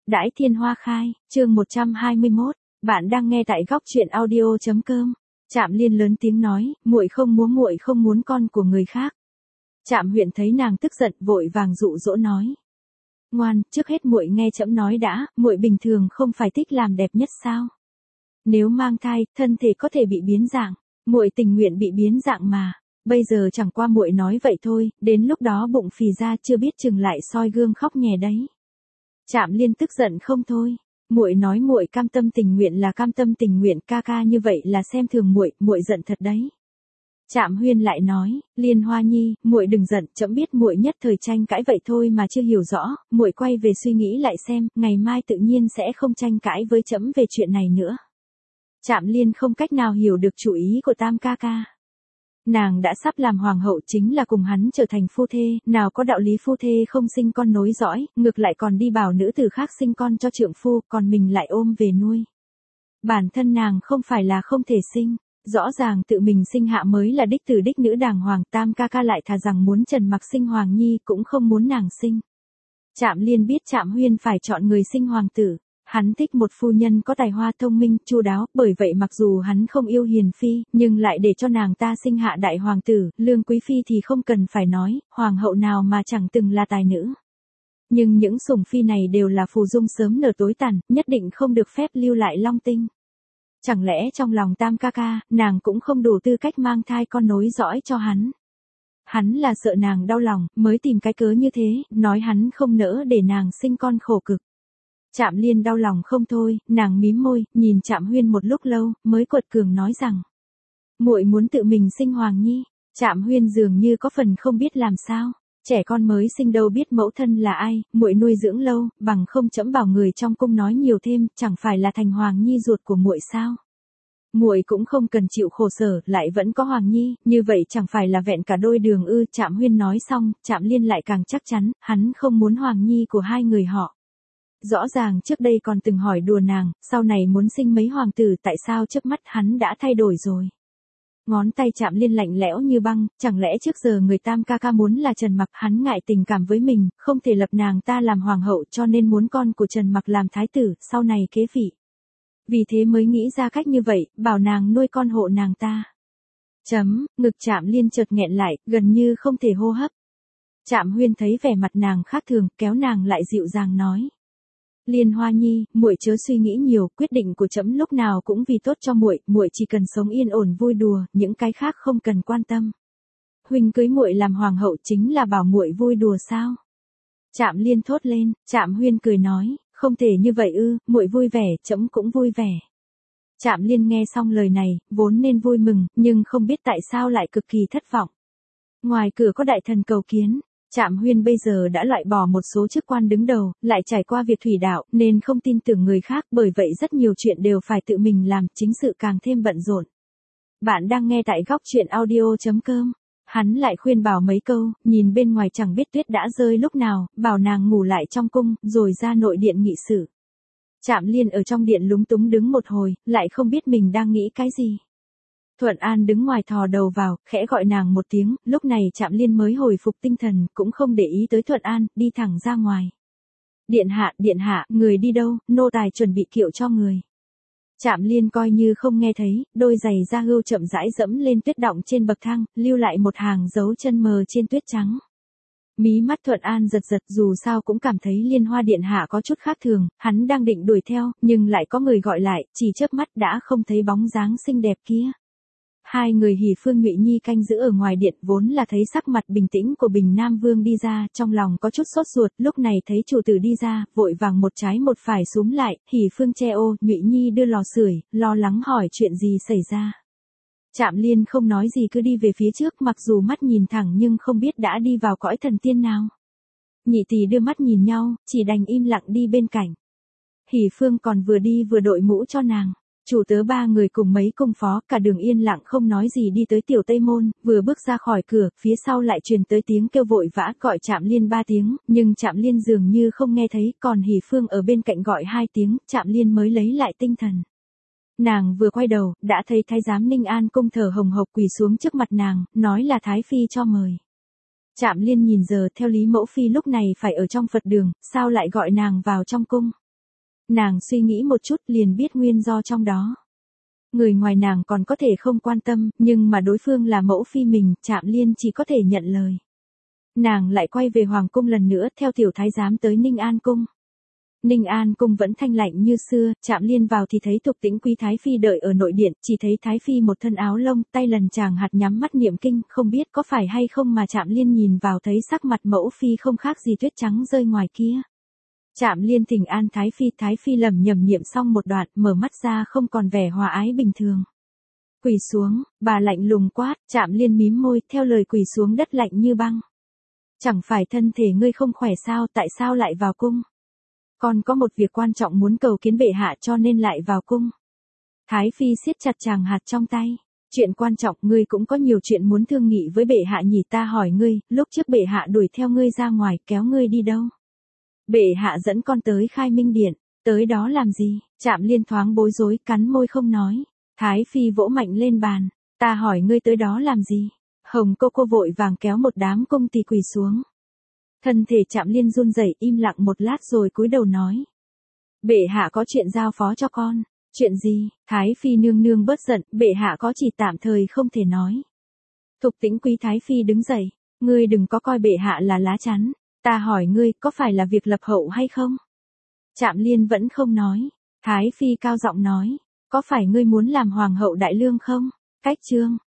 Đãi thiên hoa khai, chương 121, bạn đang nghe tại góc truyện audio.com. Trạm Liên lớn tiếng nói, muội không muốn con của người khác. Trạm Huyền thấy nàng tức giận, vội vàng dụ dỗ nói. Ngoan, trước hết muội nghe trẫm nói đã, muội bình thường không phải thích làm đẹp nhất sao? Nếu mang thai, thân thể có thể bị biến dạng, muội tình nguyện bị biến dạng mà. Bây giờ chẳng qua muội nói vậy thôi, đến lúc đó bụng phì ra chưa biết chừng lại soi gương khóc nhè đấy. Trạm Liên tức giận không thôi. Muội nói muội cam tâm tình nguyện là cam tâm tình nguyện, ca ca như vậy là xem thường muội, muội giận thật đấy. Trạm Huyên lại nói, Liên Hoa Nhi, muội đừng giận, trẫm biết muội nhất thời tranh cãi vậy thôi mà chưa hiểu rõ, muội quay về suy nghĩ lại xem, ngày mai tự nhiên sẽ không tranh cãi với trẫm về chuyện này nữa. Trạm Liên không cách nào hiểu được chủ ý của Tam ca ca. Nàng đã sắp làm hoàng hậu, chính là cùng hắn trở thành phu thê, nào có đạo lý phu thê không sinh con nối dõi, ngược lại còn đi bảo nữ tử khác sinh con cho trượng phu, còn mình lại ôm về nuôi. Bản thân nàng không phải là không thể sinh, rõ ràng tự mình sinh hạ mới là đích tử đích nữ đàng hoàng, Tam ca ca lại thà rằng muốn Trần Mặc sinh hoàng nhi cũng không muốn nàng sinh. Trạm Liên biết Trạm Huyên phải chọn người sinh hoàng tử. Hắn thích một phu nhân có tài hoa thông minh, chu đáo, bởi vậy mặc dù hắn không yêu Hiền Phi, nhưng lại để cho nàng ta sinh hạ đại hoàng tử, Lương Quý Phi thì không cần phải nói, hoàng hậu nào mà chẳng từng là tài nữ. Nhưng những sủng phi này đều là phù dung sớm nở tối tàn, nhất định không được phép lưu lại long tinh. Chẳng lẽ trong lòng Tam ca ca, nàng cũng không đủ tư cách mang thai con nối dõi cho hắn. Hắn là sợ nàng đau lòng, mới tìm cái cớ như thế, nói hắn không nỡ để nàng sinh con khổ cực. Trạm Liên đau lòng không thôi, nàng mím môi, nhìn Trạm Huyên một lúc lâu, mới quật cường nói rằng. Muội muốn tự mình sinh hoàng nhi. Trạm Huyên dường như có phần không biết làm sao. Trẻ con mới sinh đâu biết mẫu thân là ai, muội nuôi dưỡng lâu, bằng không trẫm bảo người trong cung nói nhiều thêm, chẳng phải là thành hoàng nhi ruột của muội sao? Muội cũng không cần chịu khổ sở, lại vẫn có hoàng nhi, như vậy chẳng phải là vẹn cả đôi đường ư? Trạm Huyên nói xong, Trạm Liên lại càng chắc chắn, hắn không muốn hoàng nhi của hai người họ. Rõ ràng trước đây còn từng hỏi đùa nàng, sau này muốn sinh mấy hoàng tử, tại sao trước mắt hắn đã thay đổi rồi. Ngón tay Trạm Liên lạnh lẽo như băng, chẳng lẽ trước giờ người Tam ca ca muốn là Trần Mặc, hắn ngại tình cảm với mình, không thể lập nàng ta làm hoàng hậu cho nên muốn con của Trần Mặc làm thái tử, sau này kế vị. Vì thế mới nghĩ ra cách như vậy, bảo nàng nuôi con hộ nàng ta. Ngực Trạm Liên chợt nghẹn lại, gần như không thể hô hấp. Trạm Huyên thấy vẻ mặt nàng khác thường, kéo nàng lại dịu dàng nói. Liên Hoa Nhi, muội chớ suy nghĩ nhiều, quyết định của trẫm lúc nào cũng vì tốt cho muội, muội chỉ cần sống yên ổn vui đùa, những cái khác không cần quan tâm. Huynh cưới muội làm hoàng hậu chính là bảo muội vui đùa sao? Trạm Liên thốt lên, Trạm Huyên cười nói, không thể như vậy ư, muội vui vẻ, trẫm cũng vui vẻ. Trạm Liên nghe xong lời này, vốn nên vui mừng, nhưng không biết tại sao lại cực kỳ thất vọng. Ngoài cửa có đại thần cầu kiến. Trạm Huyên bây giờ đã loại bỏ một số chức quan đứng đầu, lại trải qua việc thủy đạo, nên không tin tưởng người khác, bởi vậy rất nhiều chuyện đều phải tự mình làm, chính sự càng thêm bận rộn. Bạn đang nghe tại góc truyện audio.com. Hắn lại khuyên bảo mấy câu, nhìn bên ngoài chẳng biết tuyết đã rơi lúc nào, bảo nàng ngủ lại trong cung, rồi ra nội điện nghị sự. Trạm Liên ở trong điện lúng túng đứng một hồi, lại không biết mình đang nghĩ cái gì. Thuận An đứng ngoài thò đầu vào, khẽ gọi nàng một tiếng, lúc này Trạm Liên mới hồi phục tinh thần, cũng không để ý tới Thuận An, đi thẳng ra ngoài. Điện hạ, người đi đâu, nô tài chuẩn bị kiệu cho người. Trạm Liên coi như không nghe thấy, đôi giày da hươu chậm rãi dẫm lên tuyết đọng trên bậc thang, lưu lại một hàng dấu chân mờ trên tuyết trắng. Mí mắt Thuận An giật giật, dù sao cũng cảm thấy Liên Hoa điện hạ có chút khác thường, hắn đang định đuổi theo, nhưng lại có người gọi lại, chỉ chớp mắt đã không thấy bóng dáng xinh đẹp kia. Hai người Hỉ Phương Ngụy Nhi canh giữ ở ngoài điện, vốn là thấy sắc mặt bình tĩnh của Bình Nam Vương đi ra, trong lòng có chút sốt ruột, lúc này thấy chủ tử đi ra, vội vàng một trái một phải xúm lại, Hỉ Phương che ô, Ngụy Nhi đưa lò sưởi, lo lắng hỏi chuyện gì xảy ra. Trạm Liên không nói gì cứ đi về phía trước, mặc dù mắt nhìn thẳng nhưng không biết đã đi vào cõi thần tiên nào. Nhị tỷ đưa mắt nhìn nhau, chỉ đành im lặng đi bên cạnh. Hỉ Phương còn vừa đi vừa đội mũ cho nàng. Chủ tớ ba người cùng mấy công phó, cả đường yên lặng không nói gì đi tới tiểu Tây Môn, vừa bước ra khỏi cửa, phía sau lại truyền tới tiếng kêu vội vã gọi Trạm Liên 3 tiếng, nhưng Trạm Liên dường như không nghe thấy, còn Hỉ Phương ở bên cạnh gọi 2 tiếng, Trạm Liên mới lấy lại tinh thần. Nàng vừa quay đầu, đã thấy thái giám Ninh An Cung thở hồng hộc quỳ xuống trước mặt nàng, nói là Thái Phi cho mời. Trạm Liên nhìn giờ theo Lý Mẫu Phi lúc này phải ở trong Phật đường, sao lại gọi nàng vào trong cung. Nàng suy nghĩ một chút liền biết nguyên do trong đó. Người ngoài nàng còn có thể không quan tâm, nhưng mà đối phương là mẫu phi mình, Trạm Liên chỉ có thể nhận lời. Nàng lại quay về Hoàng cung lần nữa theo tiểu thái giám tới Ninh An Cung. Ninh An Cung vẫn thanh lạnh như xưa, Trạm Liên vào thì thấy Tục Tĩnh Quý Thái Phi đợi ở nội điện, chỉ thấy Thái Phi một thân áo lông, tay lần chàng hạt nhắm mắt niệm kinh, không biết có phải hay không mà Trạm Liên nhìn vào thấy sắc mặt mẫu phi không khác gì tuyết trắng rơi ngoài kia. Trạm Liên thỉnh an Thái Phi lẩm nhẩm niệm xong một đoạn, mở mắt ra không còn vẻ hòa ái bình thường. Quỳ xuống, bà lạnh lùng quát, Trạm Liên mím môi, theo lời quỳ xuống đất lạnh như băng. Chẳng phải thân thể ngươi không khỏe sao, tại sao lại vào cung? Con có một việc quan trọng muốn cầu kiến bệ hạ cho nên lại vào cung. Thái Phi siết chặt chàng hạt trong tay. Chuyện quan trọng, ngươi cũng có nhiều chuyện muốn thương nghị với bệ hạ nhỉ, ta hỏi ngươi, lúc trước bệ hạ đuổi theo ngươi ra ngoài, kéo ngươi đi đâu? Bệ hạ dẫn con tới Khai Minh Điện, tới đó làm gì? Trạm Liên thoáng bối rối, cắn môi không nói. Thái Phi vỗ mạnh lên bàn, ta hỏi ngươi tới đó làm gì? Hồng cô vội vàng kéo một đám cung tỳ quỳ xuống. Thân thể Trạm Liên run rẩy, im lặng một lát rồi cúi đầu nói. Bệ hạ có chuyện giao phó cho con. Chuyện gì? Thái Phi nương nương bớt giận, bệ hạ có chỉ tạm thời không thể nói. Tục Tĩnh Quý Thái Phi đứng dậy, ngươi đừng có coi bệ hạ là lá chắn. Ta hỏi ngươi, có phải là việc lập hậu hay không? Trạm Liên vẫn không nói. Thái Phi cao giọng nói, có phải ngươi muốn làm hoàng hậu đại lương không? Cách chương